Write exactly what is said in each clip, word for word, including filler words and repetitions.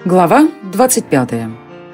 Глава двадцать пятая.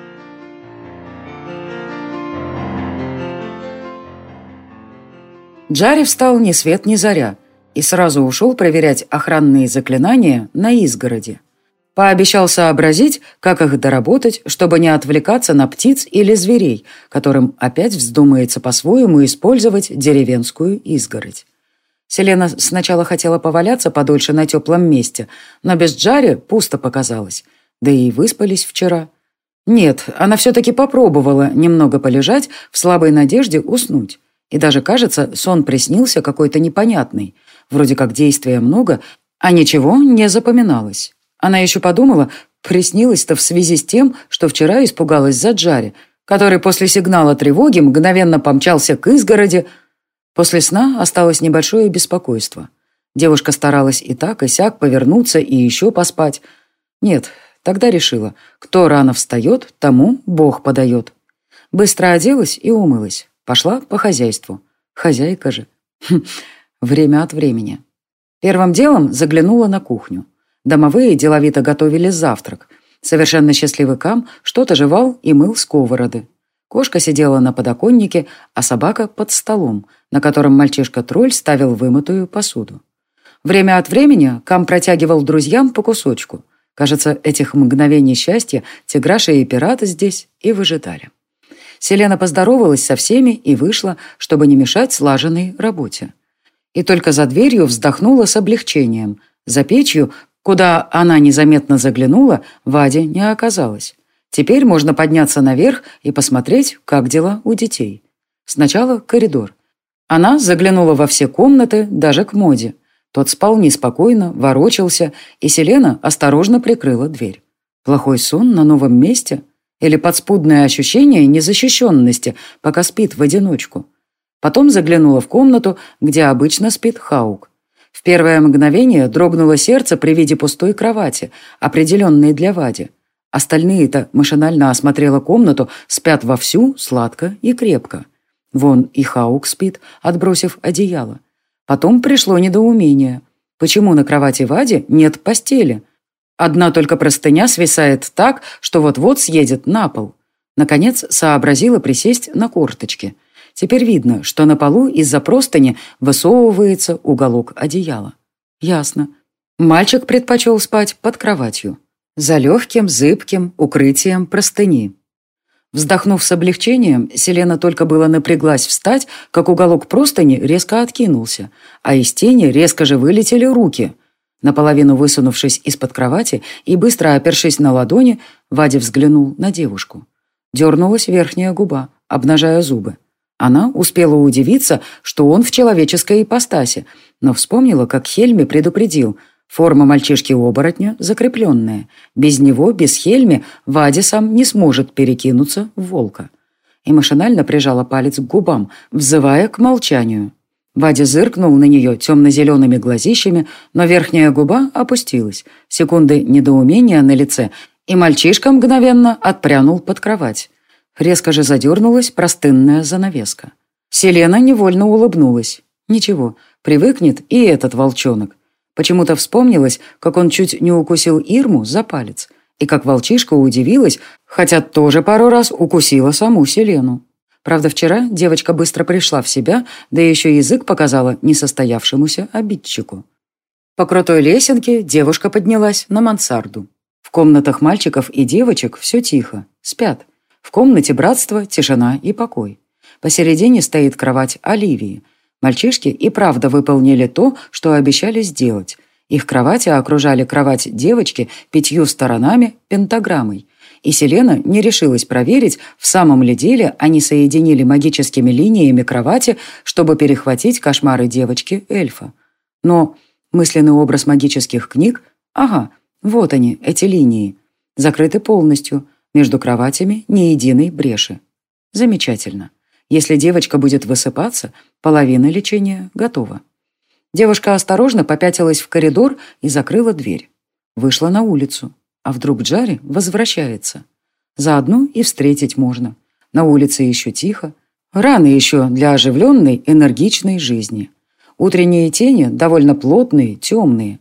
Джарри встал ни свет ни заря и сразу ушел проверять охранные заклинания на изгороди. Пообещал сообразить, как их доработать, чтобы не отвлекаться на птиц или зверей, которым опять вздумается по-своему использовать деревенскую изгородь. Селена сначала хотела поваляться подольше на теплом месте, но без Джарри пусто показалось. Да и выспались вчера. Нет, она все-таки попробовала немного полежать в слабой надежде уснуть. И даже, кажется, сон приснился какой-то непонятный. Вроде как действия много, а ничего не запоминалось. Она еще подумала, приснилось-то в связи с тем, что вчера испугалась за Джарри, который после сигнала тревоги мгновенно помчался к изгороди. После сна осталось небольшое беспокойство. Девушка старалась и так, и сяк повернуться и еще поспать. Нет, тогда решила, кто рано встает, тому Бог подает. Быстро оделась и умылась. Пошла по хозяйству. Хозяйка же. Хм, время от времени. Первым делом заглянула на кухню. Домовые деловито готовили завтрак. Совершенно счастливый Кам что-то жевал и мыл сковороды. Кошка сидела на подоконнике, а собака под столом, на котором мальчишка-тролль ставил вымытую посуду. Время от времени Кам протягивал друзьям по кусочку. Кажется, этих мгновений счастья Тиграша и пираты здесь и выжидали. Селена поздоровалась со всеми и вышла, чтобы не мешать слаженной работе. И только за дверью вздохнула с облегчением. За печью, куда она незаметно заглянула, Вади не оказалось. Теперь можно подняться наверх и посмотреть, как дела у детей. Сначала коридор. Она заглянула во все комнаты, даже к Моде. Тот спал неспокойно, ворочался, и Селена осторожно прикрыла дверь. Плохой сон на новом месте? Или подспудное ощущение незащищенности, пока спит в одиночку? Потом заглянула в комнату, где обычно спит Хаук. В первое мгновение дрогнуло сердце при виде пустой кровати, определенной для Вади. Остальные-то машинально осмотрела комнату, спят вовсю, сладко и крепко. Вон и Хаук спит, отбросив одеяло. Потом пришло недоумение. Почему на кровати Вади нет постели? Одна только простыня свисает так, что вот-вот съедет на пол. Наконец сообразила присесть на корточки. Теперь видно, что на полу из-за простыни высовывается уголок одеяла. Ясно. Мальчик предпочел спать под кроватью. За легким, зыбким укрытием простыни. Вздохнув с облегчением, Селена только было напряглась встать, как уголок простыни резко откинулся, а из тени резко же вылетели руки. Наполовину высунувшись из-под кровати и быстро опершись на ладони, Вадя взглянул на девушку. Дернулась верхняя губа, обнажая зубы. Она успела удивиться, что он в человеческой ипостаси, но вспомнила, как Хельми предупредил – форма мальчишки-оборотня закрепленная. Без него, без Хельми, Вадя сам не сможет перекинуться в волка. И машинально прижала палец к губам, взывая к молчанию. Вадя зыркнул на нее темно-зелеными глазищами, но верхняя губа опустилась. Секунды недоумения на лице, и мальчишка мгновенно отпрянул под кровать. Резко же задернулась простынная занавеска. Селена невольно улыбнулась. Ничего, привыкнет и этот волчонок. Почему-то вспомнилось, как он чуть не укусил Ирму за палец, и как волчишка удивилась, хотя тоже пару раз укусила саму Селену. Правда, вчера девочка быстро пришла в себя, да еще язык показала несостоявшемуся обидчику. По крутой лесенке девушка поднялась на мансарду. В комнатах мальчиков и девочек все тихо, спят. В комнате братства тишина и покой. Посередине стоит кровать Оливии. Мальчишки и правда выполнили то, что обещали сделать. Их кровати окружали кровать девочки пятью сторонами пентаграммой. И Селена не решилась проверить, в самом ли деле они соединили магическими линиями кровати, чтобы перехватить кошмары девочки-эльфа. Но мысленный образ магических книг, ага, вот они, эти линии, закрыты полностью, между кроватями ни единой бреши. Замечательно. Если девочка будет высыпаться, половина лечения готова. Девушка осторожно попятилась в коридор и закрыла дверь. Вышла на улицу. А вдруг Джарри возвращается? Заодно и встретить можно. На улице еще тихо. Рано еще для оживленной, энергичной жизни. Утренние тени довольно плотные, темные.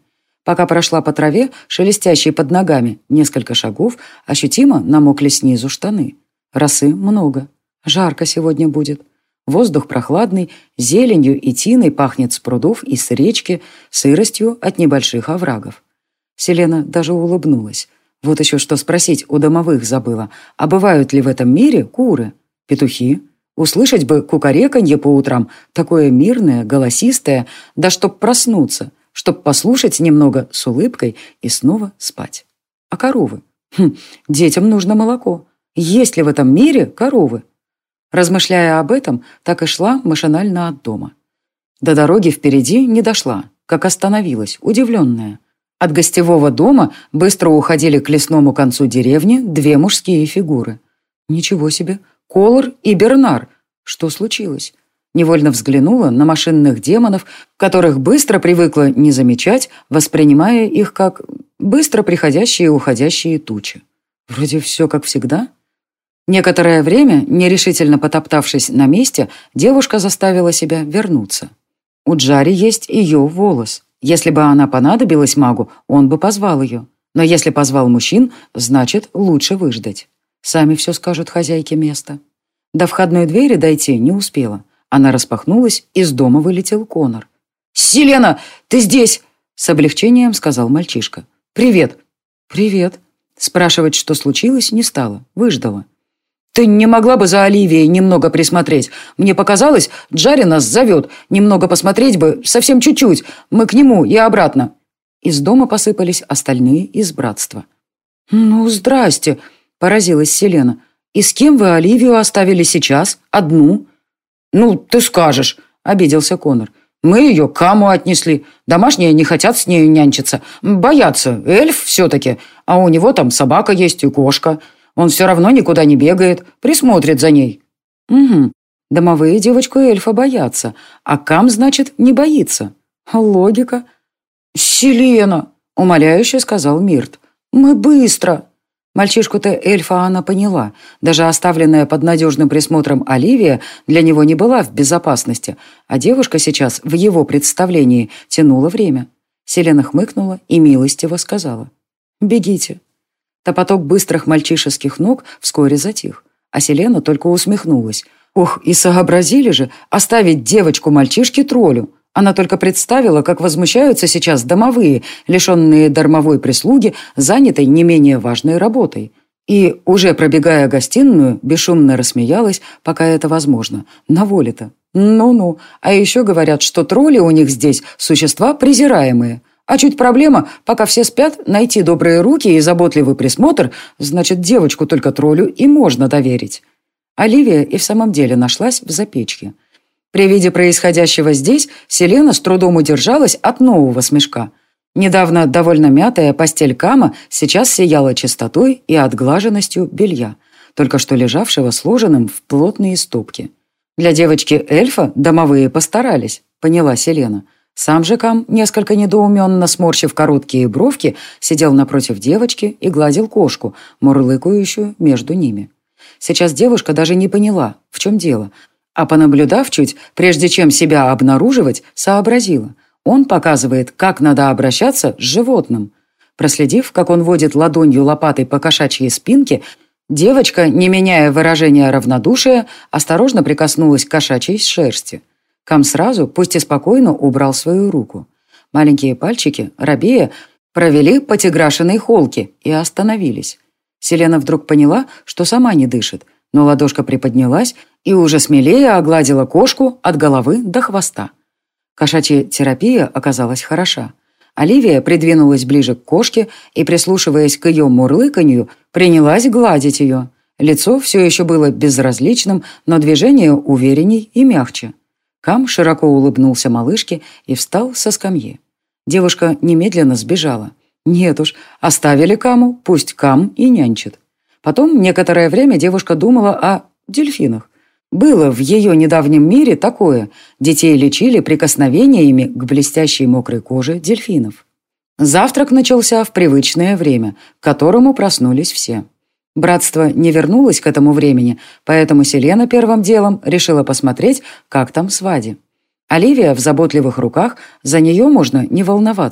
Пока прошла по траве, шелестящей под ногами, несколько шагов, ощутимо намокли снизу штаны. Росы много. Жарко сегодня будет. Воздух прохладный, зеленью и тиной пахнет с прудов и с речки, сыростью от небольших оврагов. Селена даже улыбнулась. Вот еще что спросить у домовых забыла. А бывают ли в этом мире куры? Петухи? Услышать бы кукареканье по утрам, такое мирное, голосистое, да чтоб проснуться, чтоб послушать немного с улыбкой и снова спать. А коровы? Хм, детям нужно молоко. Есть ли в этом мире коровы? Размышляя об этом, так и шла машинально от дома. До дороги впереди не дошла, как остановилась, удивленная. От гостевого дома быстро уходили к лесному концу деревни две мужские фигуры. Ничего себе, Колор и Бернар. Что случилось? Невольно взглянула на машинных демонов, которых быстро привыкла не замечать, воспринимая их как быстро приходящие и уходящие тучи. Вроде все как всегда. Некоторое время, нерешительно потоптавшись на месте, девушка заставила себя вернуться. У Джари есть ее волос. Если бы она понадобилась магу, он бы позвал ее. Но если позвал мужчин, значит, лучше выждать. Сами все скажут хозяйке места. До входной двери дойти не успела. Она распахнулась, из дома вылетел Конор. «Селена, ты здесь!» — с облегчением сказал мальчишка. «Привет!» «Привет!» Спрашивать, что случилось, не стала. Выждала. «Ты не могла бы за Оливией немного присмотреть? Мне показалось, Джари нас зовет. Немного посмотреть бы, совсем чуть-чуть. Мы к нему и обратно». Из дома посыпались остальные из братства. «Ну, здрасте!» — поразилась Селена. «И с кем вы Оливию оставили сейчас? Одну?» «Ну, ты скажешь!» — обиделся Конор. «Мы ее к Каму отнесли. Домашние не хотят с нею нянчиться. Боятся. Эльф все-таки. А у него там собака есть и кошка. Он все равно никуда не бегает. Присмотрит за ней». «Угу. Домовые девочку-эльфа боятся. А Кам, значит, не боится. Логика». «Селена!» — умоляюще сказал Мирт. «Мы быстро!» Мальчишку-то эльфа она поняла. Даже оставленная под надежным присмотром Оливия для него не была в безопасности, а девушка сейчас в его представлении тянула время. Селена хмыкнула и милостиво сказала: «Бегите». Топоток быстрых мальчишеских ног вскоре затих, а Селена только усмехнулась. Ох, и сообразили же оставить девочку мальчишке троллю. Она только представила, как возмущаются сейчас домовые, лишенные дармовой прислуги, занятой не менее важной работой. И, уже пробегая гостиную, бесшумно рассмеялась, пока это возможно. На воле-то. Ну-ну. А еще говорят, что тролли у них здесь существа презираемые. А чуть проблема, пока все спят, найти добрые руки и заботливый присмотр, значит, девочку только троллю и можно доверить. Оливия и в самом деле нашлась в запечке. При виде происходящего здесь Селена с трудом удержалась от нового смешка. Недавно довольно мятая постель Кама сейчас сияла чистотой и отглаженностью белья, только что лежавшего сложенным в плотные стопки. Для девочки-эльфа домовые постарались, поняла Селена. Сам же Кам, несколько недоуменно сморщив короткие бровки, сидел напротив девочки и гладил кошку, мурлыкающую между ними. Сейчас девушка даже не поняла, в чем дело, а понаблюдав чуть, прежде чем себя обнаруживать, сообразила. Он показывает, как надо обращаться с животным. Проследив, как он водит ладонью лопатой по кошачьей спинке, девочка, не меняя выражения равнодушия, осторожно прикоснулась к кошачьей шерсти. Кам сразу, пусть и спокойно, убрал свою руку. Маленькие пальчики, робея, провели по тиграшиной холке и остановились. Селена вдруг поняла, что сама не дышит, но ладошка приподнялась и уже смелее огладила кошку от головы до хвоста. Кошачья терапия оказалась хороша. Оливия придвинулась ближе к кошке и, прислушиваясь к ее мурлыканью, принялась гладить ее. Лицо все еще было безразличным, но движение уверенней и мягче. Кам широко улыбнулся малышке и встал со скамьи. Девушка немедленно сбежала. Нет уж, оставили Каму, пусть Кам и нянчит. Потом некоторое время девушка думала о дельфинах. Было в ее недавнем мире такое. Детей лечили прикосновениями к блестящей мокрой коже дельфинов. Завтрак начался в привычное время, к которому проснулись все. Братство не вернулось к этому времени, поэтому Селена первым делом решила посмотреть, как там с Вади. Оливия в заботливых руках, за нее можно не волноваться.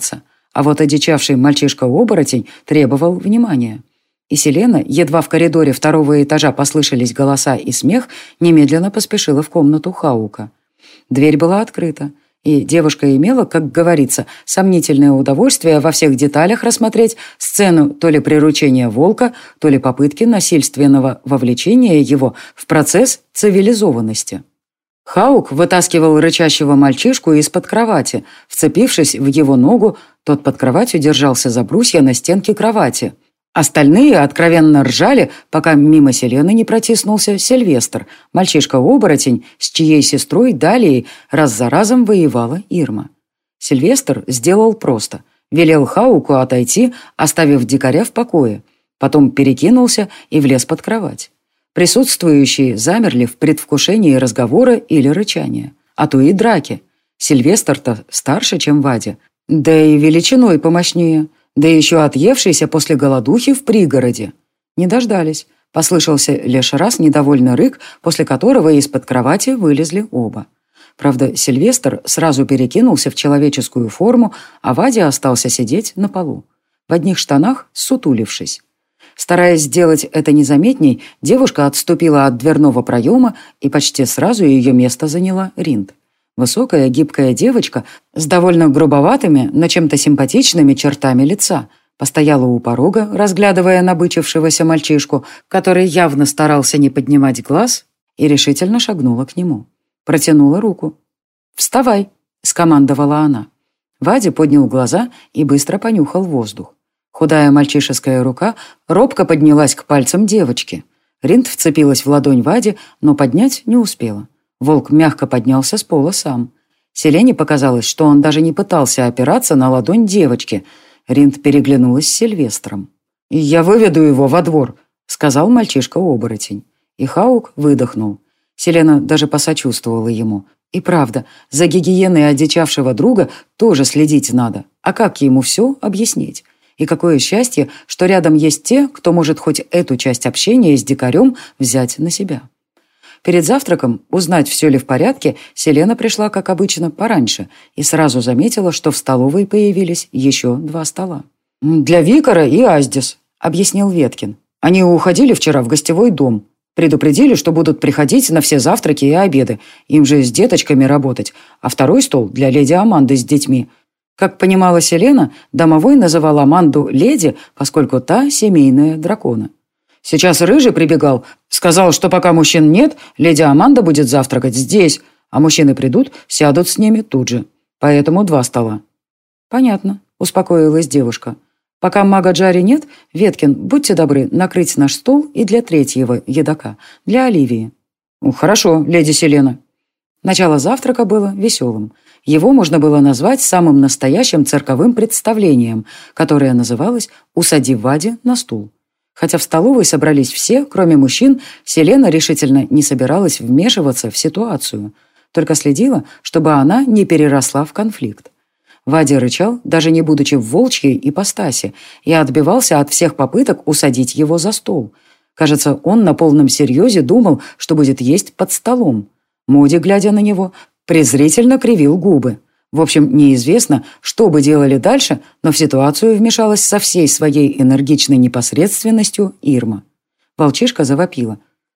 А вот одичавший мальчишка-оборотень требовал внимания. И Селена, едва в коридоре второго этажа послышались голоса и смех, немедленно поспешила в комнату Хаука. Дверь была открыта, и девушка имела, как говорится, сомнительное удовольствие во всех деталях рассмотреть сцену то ли приручения волка, то ли попытки насильственного вовлечения его в процесс цивилизованности. Хаук вытаскивал рычащего мальчишку из-под кровати. Вцепившись в его ногу, тот под кроватью держался за брусья на стенке кровати. Остальные откровенно ржали, пока мимо Селены не протиснулся Сильвестр, мальчишка-оборотень, с чьей сестрой Далией раз за разом воевала Ирма. Сильвестр сделал просто. Велел Хауку отойти, оставив дикаря в покое. Потом перекинулся и влез под кровать. Присутствующие замерли в предвкушении разговора или рычания, а то и драки. Сильвестр-то старше, чем Вадя, да и величиной помощнее, да еще отъевшийся после голодухи в пригороде. Не дождались. Послышался лишь раз недовольный рык, после которого из-под кровати вылезли оба. Правда, Сильвестр сразу перекинулся в человеческую форму, а Вадя остался сидеть на полу, в одних штанах, сутулившись. Стараясь сделать это незаметней, девушка отступила от дверного проема, и почти сразу ее место заняла Ринд. Высокая, гибкая девочка с довольно грубоватыми, но чем-то симпатичными чертами лица постояла у порога, разглядывая набычившегося мальчишку, который явно старался не поднимать глаз, и решительно шагнула к нему. Протянула руку. «Вставай!» — скомандовала она. Вадя поднял глаза и быстро понюхал воздух. Худая мальчишеская рука робко поднялась к пальцам девочки. Ринд вцепилась в ладонь Вади, но поднять не успела. Волк мягко поднялся с пола сам. Селене показалось, что он даже не пытался опираться на ладонь девочки. Ринд переглянулась с Сильвестром. «Я выведу его во двор», — сказал мальчишка-оборотень. И Хаук выдохнул. Селена даже посочувствовала ему. И правда, за гигиеной одичавшего друга тоже следить надо. А как ему все объяснить? И какое счастье, что рядом есть те, кто может хоть эту часть общения с дикарем взять на себя. Перед завтраком, узнать, все ли в порядке, Селена пришла, как обычно, пораньше и сразу заметила, что в столовой появились еще два стола. «Для Викара и Аздис», — объяснил Веткин. «Они уходили вчера в гостевой дом. Предупредили, что будут приходить на все завтраки и обеды. Им же с деточками работать. А второй стол для леди Аманды с детьми». Как понимала Селена, домовой называл Аманду леди, поскольку та семейная дракона. «Сейчас Рыжий прибегал, сказал, что пока мужчин нет, леди Аманда будет завтракать здесь, а мужчины придут, сядут с ними тут же. Поэтому два стола». «Понятно», — успокоилась девушка. «Пока мага Джари нет, Веткин, будьте добры накрыть наш стол и для третьего едока, для Оливии». «Хорошо, леди Селена». Начало завтрака было веселым. Его можно было назвать самым настоящим цирковым представлением, которое называлось «Усади Вади на стул». Хотя в столовой собрались все, кроме мужчин, Селена решительно не собиралась вмешиваться в ситуацию, только следила, чтобы она не переросла в конфликт. Вадя рычал, даже не будучи в волчьей ипостаси, и отбивался от всех попыток усадить его за стол. Кажется, он на полном серьезе думал, что будет есть под столом. Моди, глядя на него, презрительно кривил губы. В общем, неизвестно, что бы делали дальше, но в ситуацию вмешалась со всей своей энергичной непосредственностью Ирма. Волчишка завопила.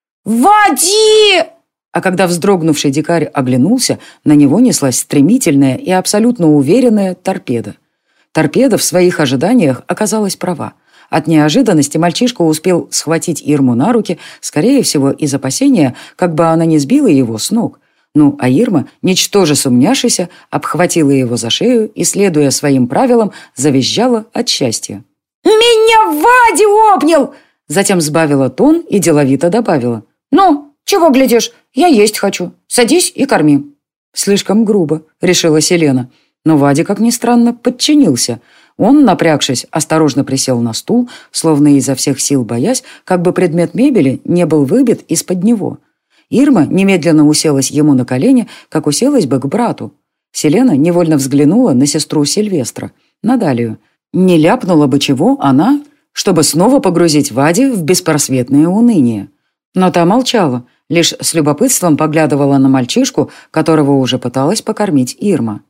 «Води!» А когда вздрогнувший дикарь оглянулся, на него неслась стремительная и абсолютно уверенная торпеда. Торпеда в своих ожиданиях оказалась права. От неожиданности мальчишка успел схватить Ирму на руки, скорее всего, из опасения, как бы она не сбила его с ног. Ну, а Ирма, ничтоже сумняшися, обхватила его за шею и, следуя своим правилам, завизжала от счастья. «Меня Вадя обнял!» Затем сбавила тон и деловито добавила. «Ну, чего глядишь? Я есть хочу. Садись и корми». Слишком грубо, решила Селена. Но Вадя, как ни странно, подчинился. Он, напрягшись, осторожно присел на стул, словно изо всех сил боясь, как бы предмет мебели не был выбит из-под него. Ирма немедленно уселась ему на колени, как уселась бы к брату. Селена невольно взглянула на сестру Сильвестра, на Далию. Не ляпнула бы чего она, чтобы снова погрузить Вади в беспросветное уныние. Но та молчала, лишь с любопытством поглядывала на мальчишку, которого уже пыталась покормить Ирма.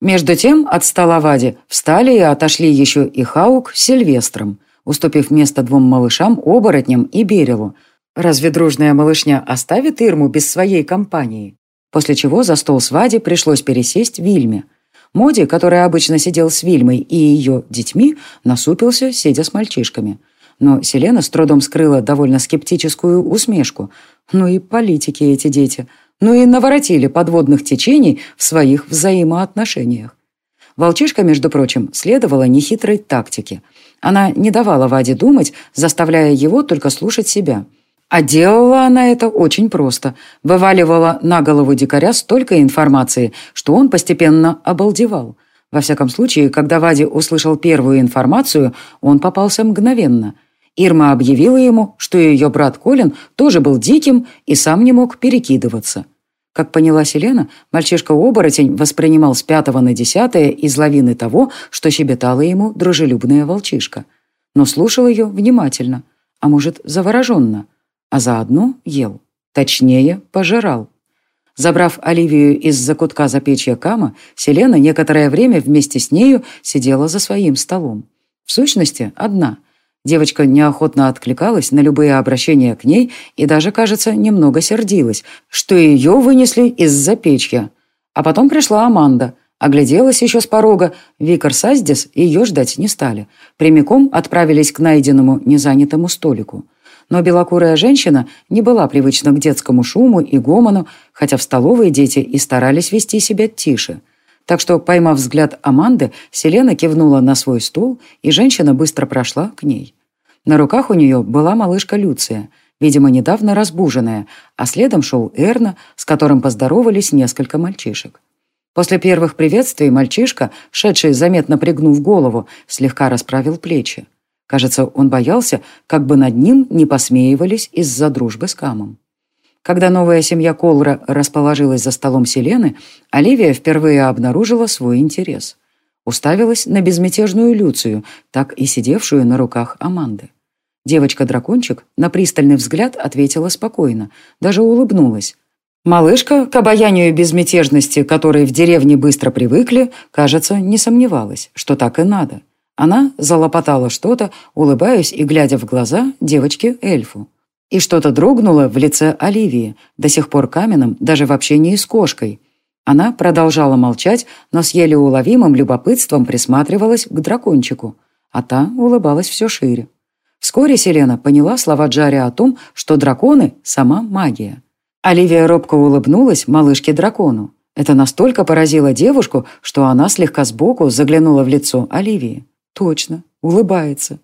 Между тем от стола Вади встали и отошли еще и Хаук с Сильвестром, уступив место двум малышам, оборотням и Берилу. Разве дружная малышня оставит Ирму без своей компании? После чего за стол с Вади пришлось пересесть Вильме. Моди, который обычно сидел с Вильмой и ее детьми, насупился, сидя с мальчишками. Но Селена с трудом скрыла довольно скептическую усмешку. Ну и политики эти дети. Ну и наворотили подводных течений в своих взаимоотношениях. Волчишка, между прочим, следовала нехитрой тактике. Она не давала Ваде думать, заставляя его только слушать себя. А делала она это очень просто. Вываливала на голову дикаря столько информации, что он постепенно обалдевал. Во всяком случае, когда Вади услышал первую информацию, он попался мгновенно. Ирма объявила ему, что ее брат Колин тоже был диким и сам не мог перекидываться. Как поняла Селена, мальчишка-оборотень воспринимал с пятого на десятое из лавины того, что щебетала ему дружелюбная волчишка. Но слушал ее внимательно, а может, завороженно, а заодно ел. Точнее, пожирал. Забрав Оливию из закутка запечья Кама, Селена некоторое время вместе с нею сидела за своим столом. В сущности, одна. Девочка неохотно откликалась на любые обращения к ней и даже, кажется, немного сердилась, что ее вынесли из запечья. А потом пришла Аманда. Огляделась еще с порога. Викар с Аздис ее ждать не стали. Прямиком отправились к найденному незанятому столику. Но белокурая женщина не была привычна к детскому шуму и гомону, хотя в столовой дети и старались вести себя тише. Так что, поймав взгляд Аманды, Селена кивнула на свой стул, и женщина быстро прошла к ней. На руках у нее была малышка Люция, видимо, недавно разбуженная, а следом шел Эрна, с которым поздоровались несколько мальчишек. После первых приветствий мальчишка, шедший, заметно пригнув голову, слегка расправил плечи. Кажется, он боялся, как бы над ним не посмеивались из-за дружбы с Камом. Когда новая семья Колра расположилась за столом Селены, Оливия впервые обнаружила свой интерес. Уставилась на безмятежную Люцию, так и сидевшую на руках Аманды. Девочка-дракончик на пристальный взгляд ответила спокойно, даже улыбнулась. Малышка, к обаянию безмятежности, которой в деревне быстро привыкли, кажется, не сомневалась, что так и надо. Она залопотала что-то, улыбаясь и глядя в глаза девочке-эльфу. И что-то дрогнуло в лице Оливии, до сих пор каменным, даже в общении с кошкой. Она продолжала молчать, но с еле уловимым любопытством присматривалась к дракончику, а та улыбалась все шире. Вскоре Селена поняла слова Джари о том, что драконы – сама магия. Оливия робко улыбнулась малышке-дракону. Это настолько поразило девушку, что она слегка сбоку заглянула в лицо Оливии. Точно, улыбается.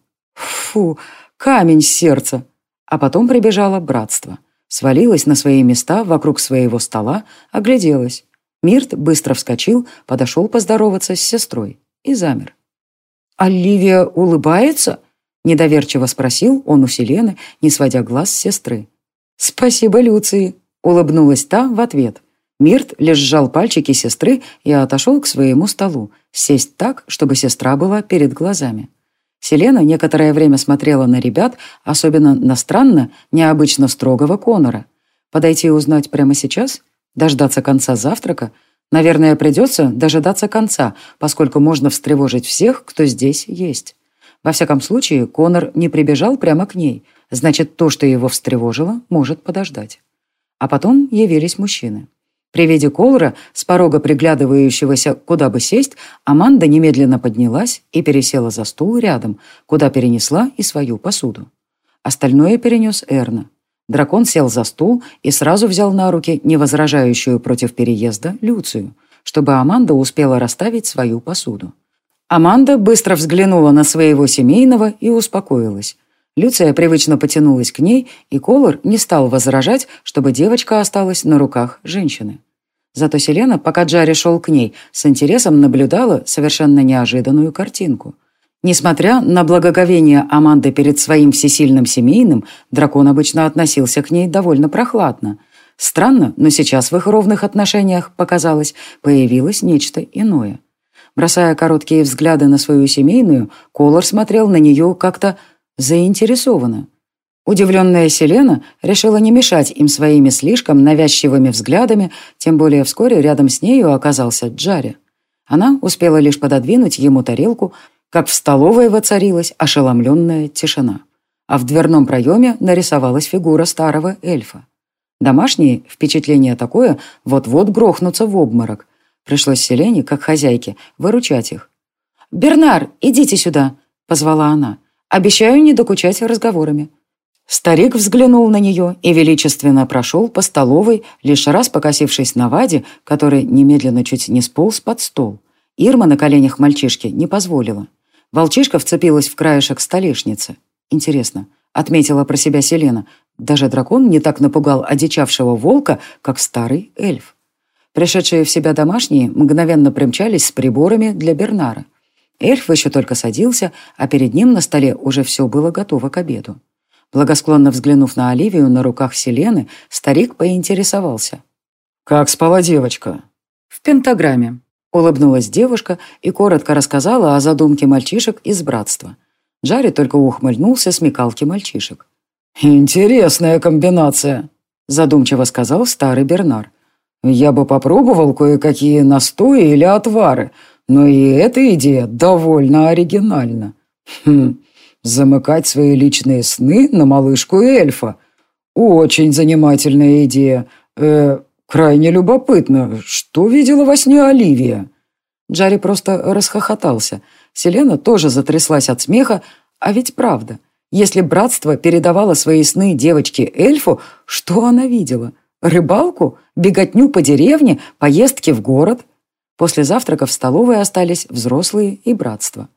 Фу, камень с сердца. А потом прибежало братство. Свалилось на свои места вокруг своего стола, огляделось. Мирт быстро вскочил, подошел поздороваться с сестрой и замер. «Оливия улыбается?» – недоверчиво спросил он у Селены, не сводя глаз с сестры. «Спасибо, Люции», – улыбнулась та в ответ. Мирт лишь сжал пальчики сестры и отошел к своему столу, сесть так, чтобы сестра была перед глазами. Селена некоторое время смотрела на ребят, особенно на странно, необычно строгого Конора. Подойти и узнать прямо сейчас? Дождаться конца завтрака? Наверное, придется дожидаться конца, поскольку можно встревожить всех, кто здесь есть. Во всяком случае, Конор не прибежал прямо к ней, значит, то, что его встревожило, может подождать. А потом явились мужчины. При виде Колра, с порога приглядывающегося, куда бы сесть, Аманда немедленно поднялась и пересела за стул рядом, куда перенесла и свою посуду. Остальное перенес Эрна. Дракон сел за стул и сразу взял на руки невозражающую против переезда Люцию, чтобы Аманда успела расставить свою посуду. Аманда быстро взглянула на своего семейного и успокоилась. Люция привычно потянулась к ней, и Колор не стал возражать, чтобы девочка осталась на руках женщины. Зато Селена, пока Джари шел к ней, с интересом наблюдала совершенно неожиданную картинку. Несмотря на благоговение Аманды перед своим всесильным семейным, дракон обычно относился к ней довольно прохладно. Странно, но сейчас в их ровных отношениях, показалось, появилось нечто иное. Бросая короткие взгляды на свою семейную, Колор смотрел на нее как-то заинтересованно. Удивленная Селена решила не мешать им своими слишком навязчивыми взглядами, тем более вскоре рядом с нею оказался Джари. Она успела лишь пододвинуть ему тарелку, как в столовой воцарилась ошеломленная тишина. А в дверном проеме нарисовалась фигура старого эльфа. Домашние, впечатление такое, вот-вот грохнутся в обморок. Пришлось Селене, как хозяйке, выручать их. «Бернар, идите сюда!» — позвала она. «Обещаю не докучать разговорами». Старик взглянул на нее и величественно прошел по столовой, лишь раз покосившись на Ваде, который немедленно чуть не сполз под стол. Ирма на коленях мальчишки не позволила. Волчишка вцепилась в краешек столешницы. «Интересно», — отметила про себя Селена, «даже дракон не так напугал одичавшего волка, как старый эльф». Пришедшие в себя домашние мгновенно примчались с приборами для Бернара. Эльф еще только садился, а перед ним на столе уже все было готово к обеду. Благосклонно взглянув на Оливию на руках Селены, старик поинтересовался. «Как спала девочка?» «В пентаграмме», — улыбнулась девушка и коротко рассказала о задумке мальчишек из братства. Джарри только ухмыльнулся смекалки мальчишек. «Интересная комбинация», — задумчиво сказал старый Бернар. «Я бы попробовал кое-какие настои или отвары, но и эта идея довольно оригинальна. Хм, замыкать свои личные сны на малышку эльфа. Очень занимательная идея. Э, крайне любопытно, что видела во сне Оливия?» Джарри просто расхохотался. Селена тоже затряслась от смеха, а ведь правда. Если братство передавало свои сны девочке эльфу, что она видела? Рыбалку? Беготню по деревне? Поездки в город? После завтрака в столовой остались взрослые и братство.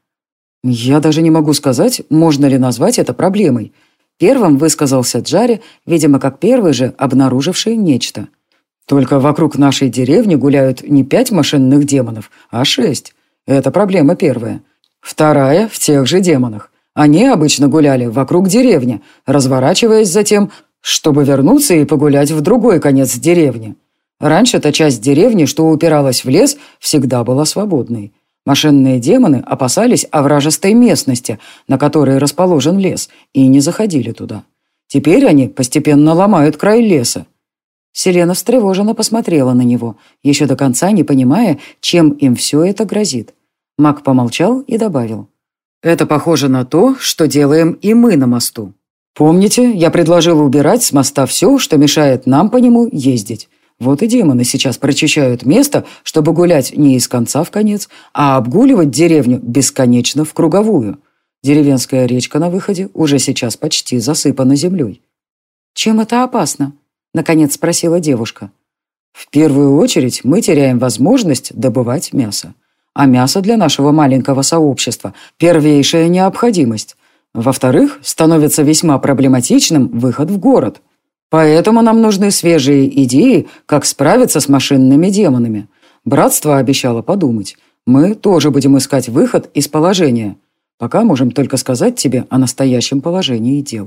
«Я даже не могу сказать, можно ли назвать это проблемой». Первым высказался Джарри, видимо, как первый же обнаруживший нечто. «Только вокруг нашей деревни гуляют не пять машинных демонов, а шесть. Это проблема первая. Вторая в тех же демонах. Они обычно гуляли вокруг деревни, разворачиваясь затем, чтобы вернуться и погулять в другой конец деревни. Раньше та часть деревни, что упиралась в лес, всегда была свободной. Машинные демоны опасались овражистой местности, на которой расположен лес, и не заходили туда. Теперь они постепенно ломают край леса». Селена встревоженно посмотрела на него, еще до конца не понимая, чем им все это грозит. Маг помолчал и добавил. «Это похоже на то, что делаем и мы на мосту. Помните, я предложил убирать с моста все, что мешает нам по нему ездить. Вот и демоны сейчас прочищают место, чтобы гулять не из конца в конец, а обгуливать деревню бесконечно в круговую. Деревенская речка на выходе уже сейчас почти засыпана землей». «Чем это опасно?» — наконец спросила девушка. «В первую очередь мы теряем возможность добывать мясо. А мясо для нашего маленького сообщества – первейшая необходимость. Во-вторых, становится весьма проблематичным выход в город. Поэтому нам нужны свежие идеи, как справиться с машинными демонами. Братство обещало подумать. Мы тоже будем искать выход из положения. Пока можем только сказать тебе о настоящем положении дел».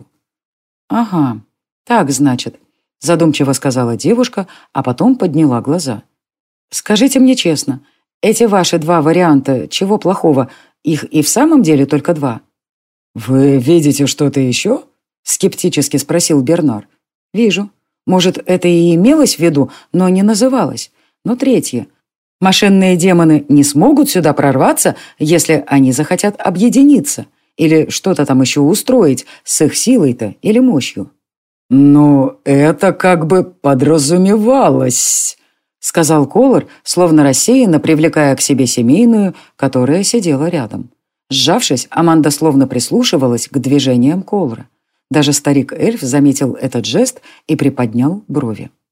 «Ага, так, значит», – задумчиво сказала девушка, а потом подняла глаза. «Скажите мне честно, эти ваши два варианта, чего плохого, их и в самом деле только два?» «Вы видите что-то еще?» – скептически спросил Бернар. «Вижу. Может, это и имелось в виду, но не называлось. Но третье. Машинные демоны не смогут сюда прорваться, если они захотят объединиться. Или что-то там еще устроить с их силой-то или мощью». «Ну, это как бы подразумевалось», — сказал Колор, словно рассеянно привлекая к себе семейную, которая сидела рядом. Сжавшись, Аманда словно прислушивалась к движениям Колора. Даже старик-эльф заметил этот жест и приподнял брови.